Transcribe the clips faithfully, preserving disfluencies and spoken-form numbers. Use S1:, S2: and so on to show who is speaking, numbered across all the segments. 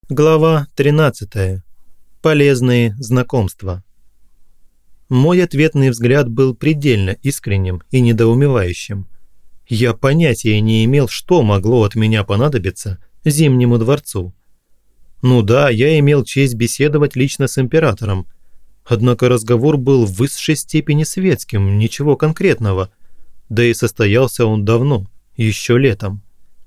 S1: Глава тринадцатая. Полезные знакомства. Мой ответный взгляд был предельно искренним и недоумевающим. Я понятия не имел, что могло от меня понадобиться Зимнему дворцу. Ну да, я имел честь беседовать лично с императором, однако разговор был в высшей степени светским, ничего конкретного, да и состоялся он давно, еще летом.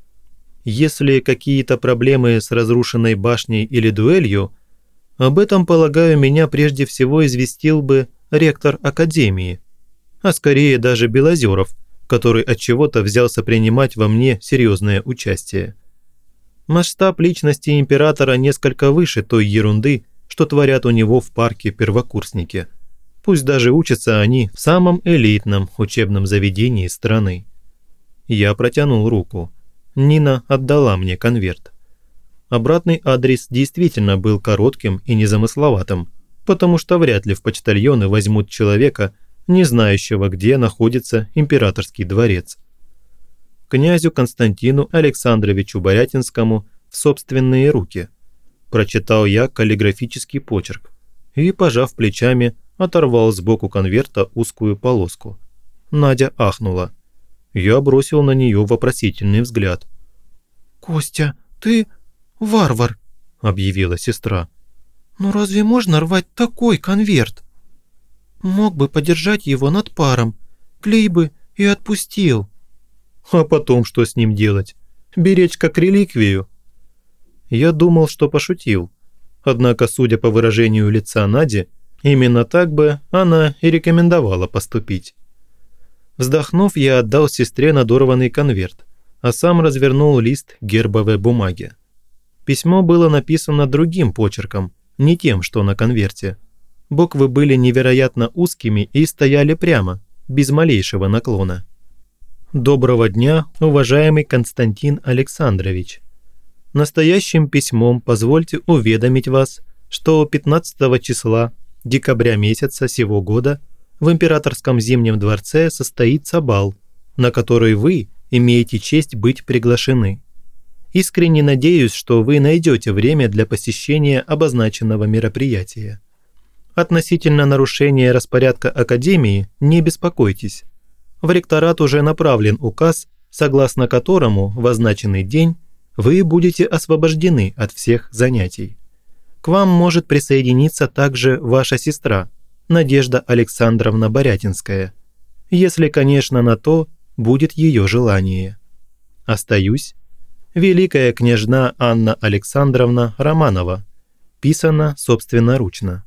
S1: Если какие-то проблемы с разрушенной башней или дуэлью, об этом, полагаю, меня прежде всего известил бы ректор Академии, а скорее даже Белозеров, который от чего-то взялся принимать во мне серьезное участие. Масштаб личности императора несколько выше той ерунды, что творят у него в парке первокурсники. Пусть даже учатся они в самом элитном учебном заведении страны. Я протянул руку. Нина отдала мне конверт. Обратный адрес действительно был коротким и незамысловатым, потому что вряд ли в почтальоны возьмут человека, не знающего, где находится императорский дворец. Князю Константину Александровичу Борятинскому в собственные руки. Прочитал я каллиграфический почерк и, пожав плечами, оторвал сбоку конверта узкую полоску. Надя ахнула. Я бросил на нее вопросительный взгляд. «Костя, ты варвар», – объявила сестра. «Ну разве можно рвать такой конверт? Мог бы подержать его над паром, клей бы и отпустил». «А потом что с ним делать? Беречь как реликвию?» Я думал, что пошутил. Однако, судя по выражению лица Нади, именно так бы она и рекомендовала поступить. Вздохнув, я отдал сестре надорванный конверт, а сам развернул лист гербовой бумаги. Письмо было написано другим почерком, не тем, что на конверте. Буквы были невероятно узкими и стояли прямо, без малейшего наклона. «Доброго дня, уважаемый Константин Александрович. Настоящим письмом позвольте уведомить вас, что пятнадцатого числа декабря месяца сего года в Императорском Зимнем дворце состоится бал, на который вы имеете честь быть приглашены. Искренне надеюсь, что вы найдете время для посещения обозначенного мероприятия. Относительно нарушения распорядка Академии не беспокойтесь. В ректорат уже направлен указ, согласно которому в означенный день вы будете освобождены от всех занятий. К вам может присоединиться также ваша сестра, Надежда Александровна Борятинская, если, конечно, на то будет ее желание. Остаюсь. Великая княжна Анна Александровна Романова. Писано собственноручно.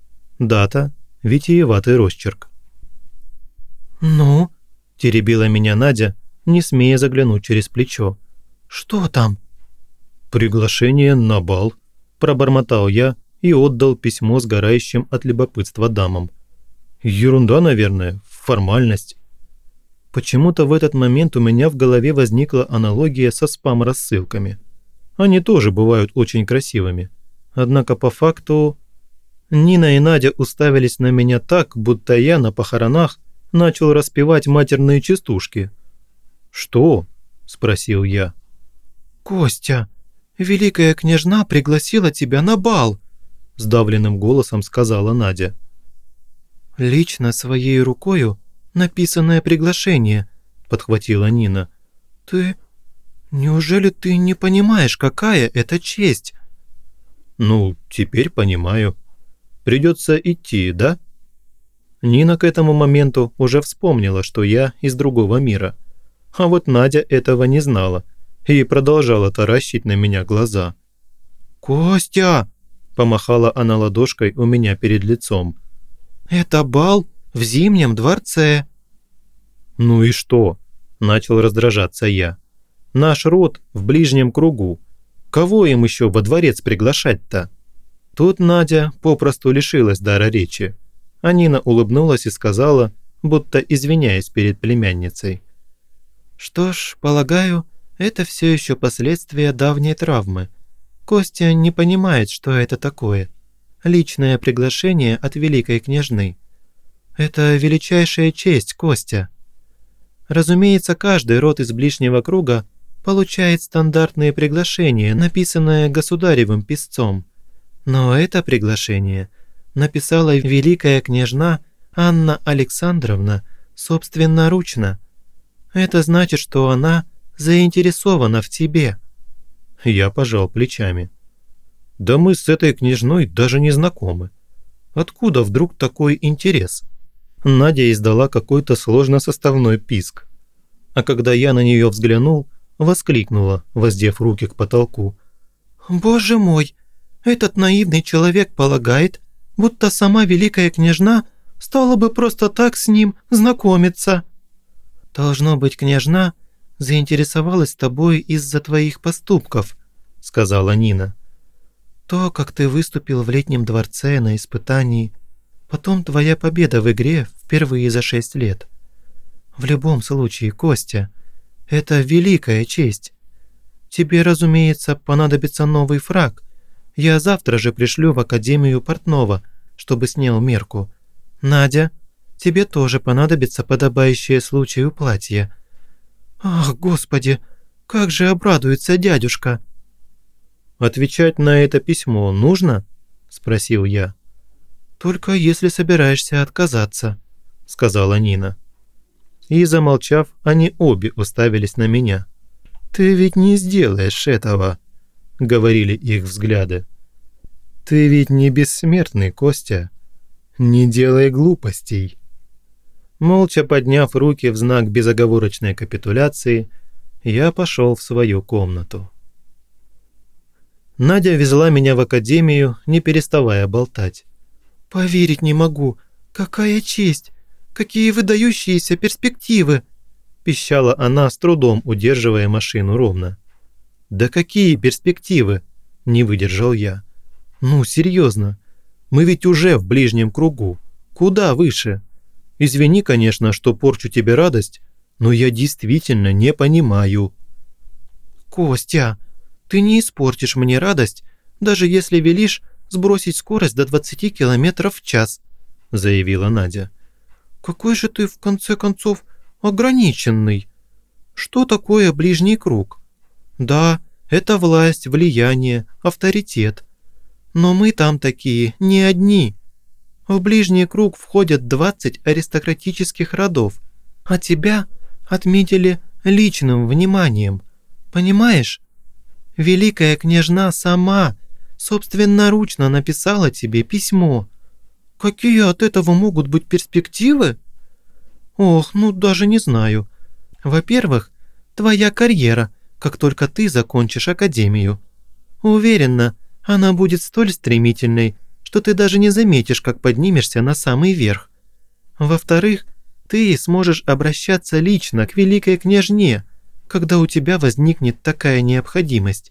S1: Дата. Витиеватый росчерк». «Ну?» – теребила меня Надя, не смея заглянуть через плечо. «Что там?» «Приглашение на бал», – пробормотал я и отдал письмо сгорающим от любопытства дамам. «Ерунда, наверное, формальность». Почему-то в этот момент у меня в голове возникла аналогия со спам-рассылками. Они тоже бывают очень красивыми. Однако по факту Нина и Надя уставились на меня так, будто я на похоронах начал распевать матерные частушки. «Что?» – спросил я. «Костя, великая княжна пригласила тебя на бал», – сдавленным голосом сказала Надя. «Лично своей рукою написанное приглашение», – подхватила Нина. «Ты... неужели ты не понимаешь, какая это честь?» «Ну, теперь понимаю. Придется идти, да?» Нина к этому моменту уже вспомнила, что я из другого мира. А вот Надя этого не знала и продолжала таращить на меня глаза. «Костя!» – помахала она ладошкой у меня перед лицом. «Это бал в Зимнем дворце». «Ну и что?» – начал раздражаться я. «Наш род в ближнем кругу. Кого им еще во дворец приглашать-то?» Тут Надя попросту лишилась дара речи. А Нина улыбнулась и сказала, будто извиняясь перед племянницей. «Что ж, полагаю, это все еще последствия давней травмы. Костя не понимает, что это такое. Личное приглашение от великой княжны. Это величайшая честь, Костя. Разумеется, каждый род из ближнего круга получает стандартные приглашения, написанные государевым писцом. Но это приглашение написала великая княжна Анна Александровна собственноручно. Это значит, что она заинтересована в тебе». Я пожал плечами. «Да мы с этой княжной даже не знакомы. Откуда вдруг такой интерес?» Надя издала какой-то сложносоставной писк. А когда я на нее взглянул, воскликнула, воздев руки к потолку: «Боже мой, этот наивный человек полагает, будто сама великая княжна стала бы просто так с ним знакомиться». «Должно быть, княжна заинтересовалась тобой из-за твоих поступков», – сказала Нина. «То, как ты выступил в летнем дворце на испытании, потом твоя победа в игре впервые за шесть лет. В любом случае, Костя, это великая честь. Тебе, разумеется, понадобится новый фрак. Я завтра же пришлю в Академию портного, чтобы снял мерку. Надя, тебе тоже понадобится подобающее случаю платье. Ах, Господи, как же обрадуется дядюшка!» «Отвечать на это письмо нужно?» – спросил я. «Только если собираешься отказаться», – сказала Нина. И, замолчав, они обе уставились на меня. «Ты ведь не сделаешь этого», – говорили их взгляды. «Ты ведь не бессмертный, Костя. Не делай глупостей». Молча подняв руки в знак безоговорочной капитуляции, я пошел в свою комнату. Надя везла меня в академию, не переставая болтать. «Поверить не могу. Какая честь! Какие выдающиеся перспективы!» – пищала она, с трудом удерживая машину ровно. «Да какие перспективы?» – не выдержал я. «Ну, серьезно, мы ведь уже в ближнем кругу. Куда выше? Извини, конечно, что порчу тебе радость, но я действительно не понимаю». «Костя, ты не испортишь мне радость, даже если велишь сбросить скорость до двадцати километров в час», – заявила Надя. «Какой же ты, в конце концов, ограниченный. Что такое ближний круг? Да, это власть, влияние, авторитет. Но мы там такие не одни. В ближний круг входят двадцать аристократических родов, а тебя отметили личным вниманием. Понимаешь? Великая княжна сама собственноручно написала тебе письмо. Какие от этого могут быть перспективы? Ох, ну даже не знаю. Во-первых, твоя карьера, как только ты закончишь академию. Уверена, она будет столь стремительной, что ты даже не заметишь, как поднимешься на самый верх. Во-вторых, ты сможешь обращаться лично к великой княжне, когда у тебя возникнет такая необходимость.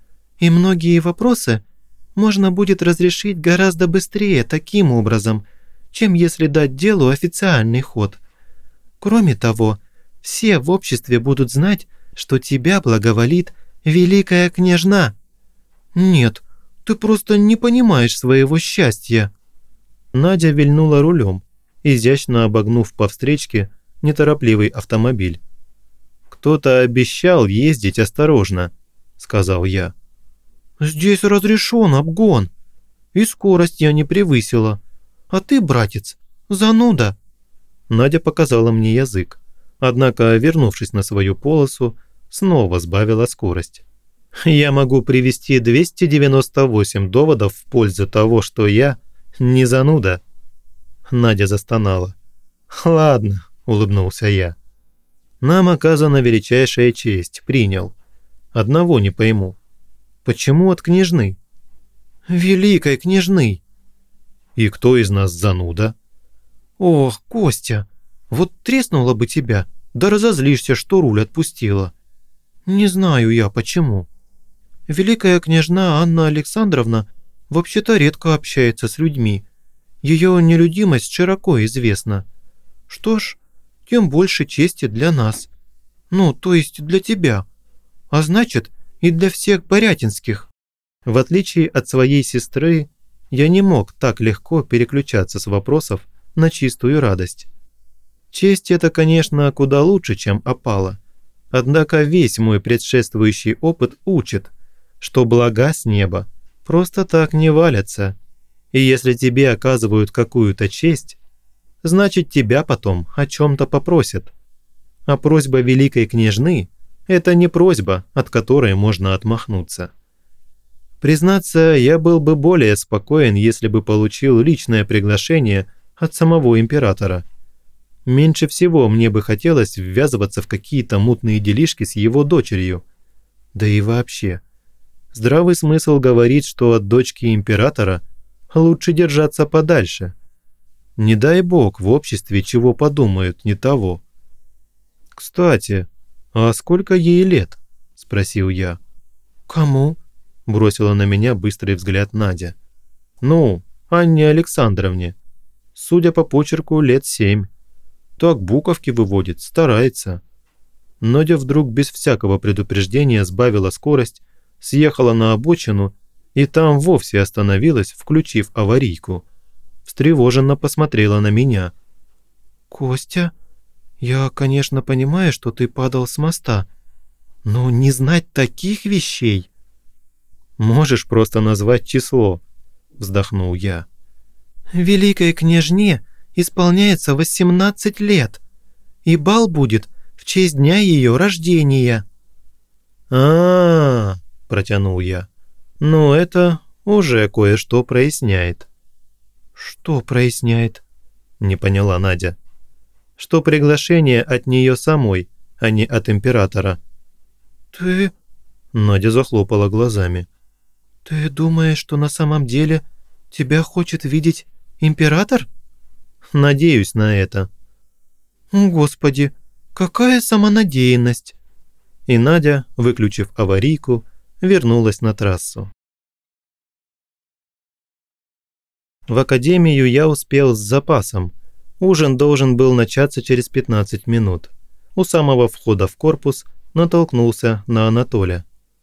S1: И многие вопросы можно будет разрешить гораздо быстрее таким образом, чем если дать делу официальный ход. Кроме того, все в обществе будут знать, что тебя благоволит великая княжна. Нет, ты просто не понимаешь своего счастья». Надя вильнула рулем, изящно обогнув по встречке неторопливый автомобиль. «Кто-то обещал ездить осторожно», – сказал я. «Здесь разрешен обгон, и скорость я не превысила. А ты, братец, зануда». Надя показала мне язык, однако, вернувшись на свою полосу, снова сбавила скорость. «Я могу привести двести девяносто восемь доводов в пользу того, что я не зануда». Надя застонала. «Ладно», – улыбнулся я. «Нам оказана величайшая честь, принял. Одного не пойму. Почему от княжны?» «Великой княжны». «И кто из нас зануда?» «Ох, Костя, вот треснула бы тебя, да разозлишься, что руль отпустила. Не знаю я почему. Великая княжна Анна Александровна вообще-то редко общается с людьми. Ее нелюдимость широко известна. Что ж, тем больше чести для нас. Ну, то есть для тебя. А значит, и для всех борятинских». В отличие от своей сестры, я не мог так легко переключаться с вопросов на чистую радость. Честь – это, конечно, куда лучше, чем опала. Однако весь мой предшествующий опыт учит, что блага с неба просто так не валятся. И если тебе оказывают какую-то честь, значит тебя потом о чем-то попросят. А просьба великой княжны – это не просьба, от которой можно отмахнуться. Признаться, я был бы более спокоен, если бы получил личное приглашение от самого императора. Меньше всего мне бы хотелось ввязываться в какие-то мутные делишки с его дочерью. Да и вообще, здравый смысл говорит, что от дочки императора лучше держаться подальше. Не дай бог в обществе чего подумают не того. «Кстати, а сколько ей лет?» – спросил я. «Кому?» – бросила на меня быстрый взгляд Надя. «Ну, Анне Александровне. Судя по почерку, лет семь. Так буковки выводит, старается». Надя вдруг без всякого предупреждения сбавила скорость, съехала на обочину и там вовсе остановилась, включив аварийку. Встревоженно посмотрела на меня. «Костя, я, конечно, понимаю, что ты падал с моста, но не знать таких вещей...» «Можешь просто назвать число», – вздохнул я. «Великой княжне исполняется восемнадцать лет, и бал будет в честь дня ее рождения». «А-а-а», – протянул я. «Ну, это уже кое-что проясняет». «Что проясняет?» – не поняла Надя. «Что приглашение от нее самой, а не от императора». «Ты...» – Надя захлопала глазами. «Ты думаешь, что на самом деле тебя хочет видеть император?» «Надеюсь на это». «Господи, какая самонадеянность!» И Надя, выключив аварийку, вернулась на трассу. В академию я успел с запасом. Ужин должен был начаться через пятнадцать минут. У самого входа в корпус натолкнулся на Анатоля.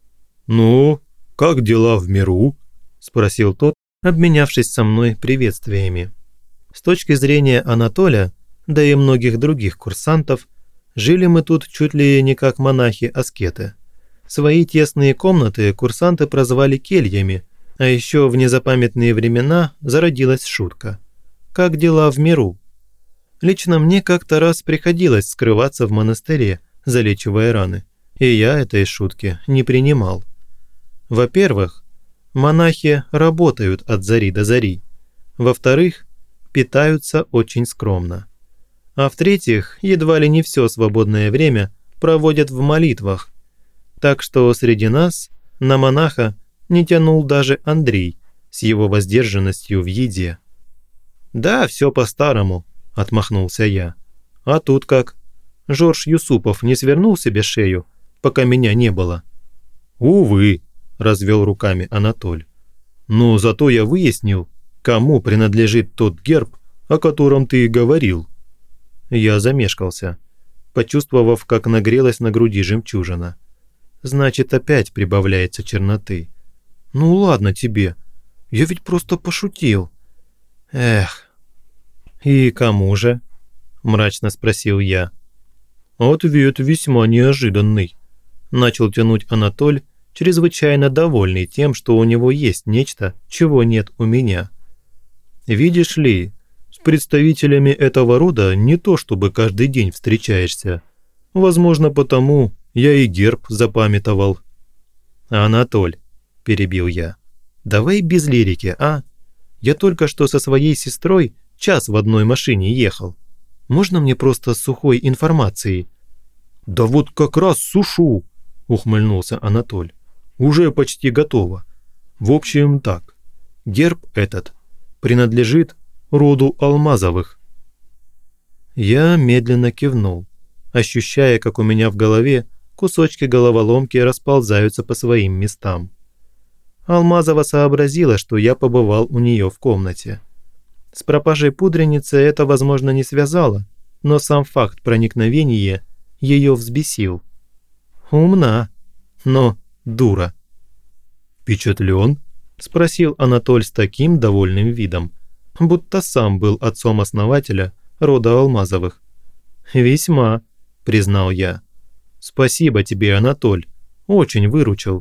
S1: «Ну, как дела в миру?» – спросил тот, обменявшись со мной приветствиями. С точки зрения Анатоля, да и многих других курсантов, жили мы тут чуть ли не как монахи-аскеты. Свои тесные комнаты курсанты прозвали кельями, а еще в незапамятные времена зародилась шутка. «Как дела в миру?» Лично мне как-то раз приходилось скрываться в монастыре, залечивая раны, и я этой шутки не принимал. Во-первых, монахи работают от зари до зари. Во-вторых, питаются очень скромно. А в-третьих, едва ли не все свободное время проводят в молитвах. Так что среди нас на монаха не тянул даже Андрей с его воздержанностью в еде. «Да, все по-старому», – отмахнулся я. «А тут как? Жорж Юсупов не свернул себе шею, пока меня не было?» «Увы», – развел руками Анатоль. «Но зато я выяснил, кому принадлежит тот герб, о котором ты и говорил». Я замешкался, почувствовав, как нагрелась на груди жемчужина. Значит, опять прибавляется черноты. «Ну ладно тебе, я ведь просто пошутил». «Эх». «И кому же?» – мрачно спросил я. «Ответ весьма неожиданный», – начал тянуть Анатоль, чрезвычайно довольный тем, что у него есть нечто, чего нет у меня. «Видишь ли, с представителями этого рода не то чтобы каждый день встречаешься. Возможно, потому я и герб запамятовал». «Анатоль», – перебил я, – «давай без лирики, а? Я только что со своей сестрой час в одной машине ехал. Можно мне просто сухой информации?» «Да вот как раз сушу», – ухмыльнулся Анатоль. «Уже почти готово. В общем, так. Герб этот принадлежит роду Алмазовых». Я медленно кивнул, ощущая, как у меня в голове кусочки головоломки расползаются по своим местам. Алмазова сообразила, что я побывал у нее в комнате. С пропажей пудреницы это, возможно, не связало, но сам факт проникновения ее взбесил. Умна, но дура. «Впечатлен?» – спросил Анатоль с таким довольным видом, будто сам был отцом основателя рода Алмазовых. «Весьма», – признал я. Спасибо тебе, Анатоль. Очень выручил».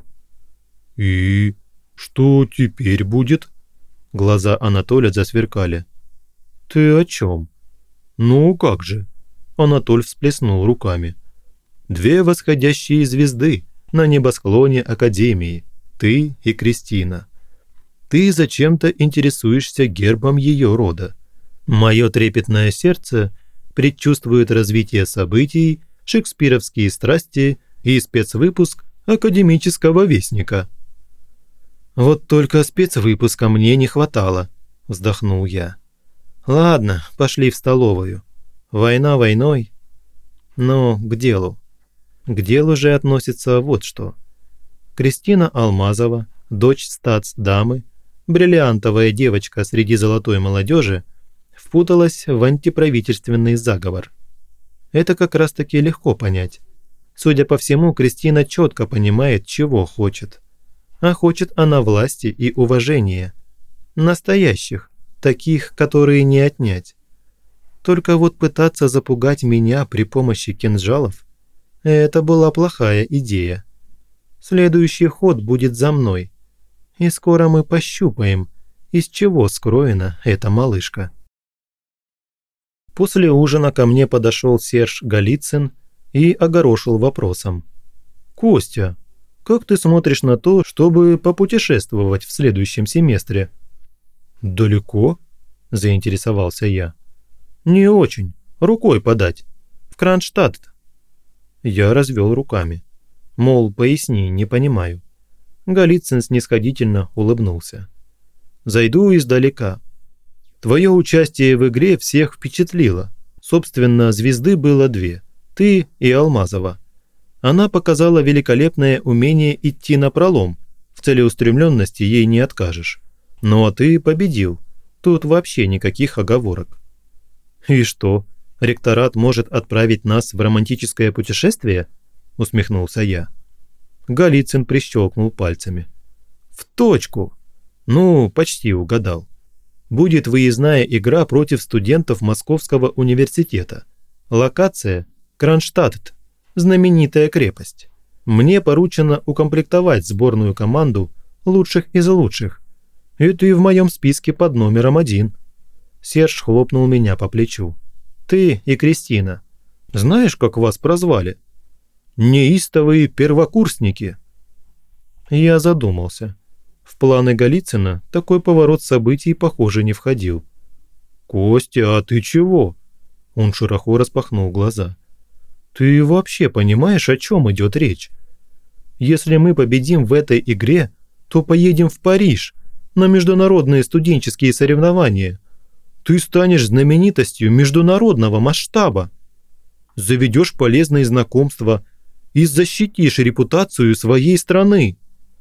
S1: «И что теперь будет?» Глаза Анатоля засверкали. «Ты о чем?» «Ну как же?» Анатоль всплеснул руками. «Две восходящие звезды на небосклоне Академии. Ты и Кристина. Ты зачем-то интересуешься гербом ее рода. Мое трепетное сердце предчувствует развитие событий, шекспировские страсти и спецвыпуск академического вестника». «Вот только спецвыпуска мне не хватало», – вздохнул я. «Ладно, пошли в столовую. Война войной. Но к делу. К делу же относится вот что. Кристина Алмазова, дочь статс-дамы, бриллиантовая девочка среди золотой молодежи, впуталась в антиправительственный заговор. Это как раз-таки легко понять. Судя по всему, Кристина четко понимает, чего хочет. А хочет она власти и уважения. Настоящих, таких, которые не отнять. Только вот пытаться запугать меня при помощи кинжалов – это была плохая идея. Следующий ход будет за мной. И скоро мы пощупаем, из чего скроена эта малышка. После ужина ко мне подошел Серж Голицын и огорошил вопросом. «Костя, как ты смотришь на то, чтобы попутешествовать в следующем семестре?» «Далеко?» – заинтересовался я. «Не очень. Рукой подать. В Кронштадт». Я развел руками. Мол, поясни, не понимаю. Голицын снисходительно улыбнулся. «Зайду издалека. Твое участие в игре всех впечатлило. Собственно, звезды было две. Ты и Алмазова. Она показала великолепное умение идти напролом. В целеустремленности ей не откажешь. Ну а ты победил. Тут вообще никаких оговорок». «И что, ректорат может отправить нас в романтическое путешествие?» – усмехнулся я. Голицын прищелкнул пальцами. «В точку! Ну, почти угадал. Будет выездная игра против студентов Московского университета. Локация – Кронштадт, знаменитая крепость. Мне поручено укомплектовать сборную команду лучших из лучших. Это и в моем списке под номером один». Серж хлопнул меня по плечу. «Ты и Кристина. Знаешь, как вас прозвали? Неистовые первокурсники». Я задумался. В планы Голицына такой поворот событий, похоже, не входил. «Костя, а ты чего?» Он широко распахнул глаза. «Ты вообще понимаешь, о чем идет речь? Если мы победим в этой игре, то поедем в Париж на международные студенческие соревнования. Ты станешь знаменитостью международного масштаба. Заведешь полезные знакомства и защитишь репутацию своей страны».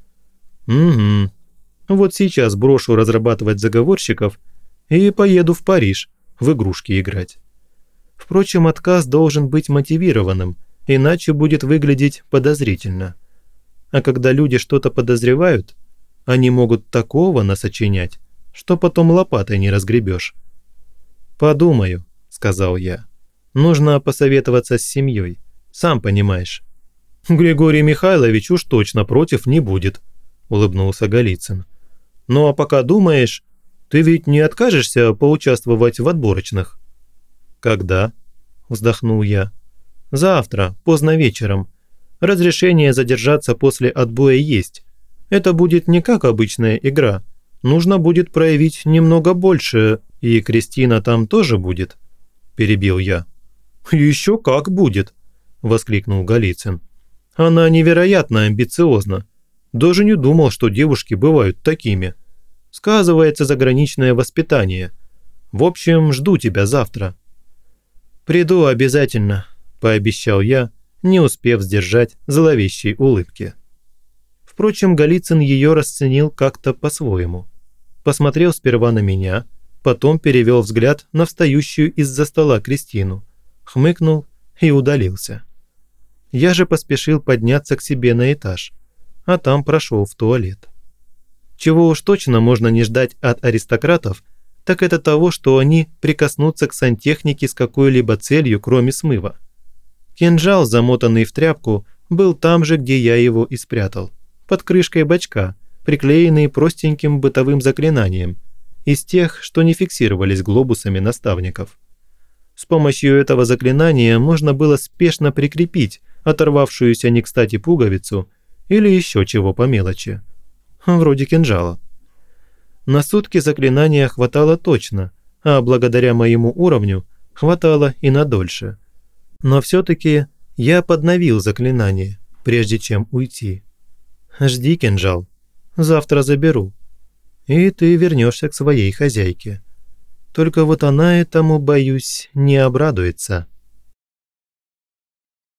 S1: «Угу. Вот сейчас брошу разрабатывать заговорщиков и поеду в Париж в игрушки играть. Впрочем, отказ должен быть мотивированным, иначе будет выглядеть подозрительно. А когда люди что-то подозревают, они могут такого насочинять, что потом лопатой не разгребешь». «Подумаю», – сказал я. «Нужно посоветоваться с семьей, сам понимаешь». «Григорий Михайлович уж точно против не будет», – улыбнулся Голицын. «Ну а пока думаешь, ты ведь не откажешься поучаствовать в отборочных?» «Когда?» – вздохнул я. «Завтра, поздно вечером. Разрешение задержаться после отбоя есть. Это будет не как обычная игра. Нужно будет проявить немного больше, и Кристина там тоже будет?» – перебил я. «Еще как будет!» – воскликнул Голицын. «Она невероятно амбициозна. Даже не думал, что девушки бывают такими. Сказывается заграничное воспитание. В общем, жду тебя завтра». «Приду обязательно», – пообещал я, не успев сдержать зловещей улыбки. Впрочем, Голицын ее расценил как-то по-своему. Посмотрел сперва на меня, потом перевел взгляд на встающую из-за стола Кристину, хмыкнул и удалился. Я же поспешил подняться к себе на этаж, а там прошел в туалет. Чего уж точно можно не ждать от аристократов, так это того, что они прикоснутся к сантехнике с какой-либо целью, кроме смыва. Кинжал, замотанный в тряпку, был там же, где я его и спрятал, под крышкой бачка, приклеенный простеньким бытовым заклинанием, из тех, что не фиксировались глобусами наставников. С помощью этого заклинания можно было спешно прикрепить оторвавшуюся не кстати пуговицу или еще чего по мелочи, вроде кинжала. На сутки заклинания хватало точно, а благодаря моему уровню хватало и на дольше. Но все-таки я подновил заклинание, прежде чем уйти. Жди, кинжал, завтра заберу, и ты вернешься к своей хозяйке. Только вот она этому, боюсь, не обрадуется.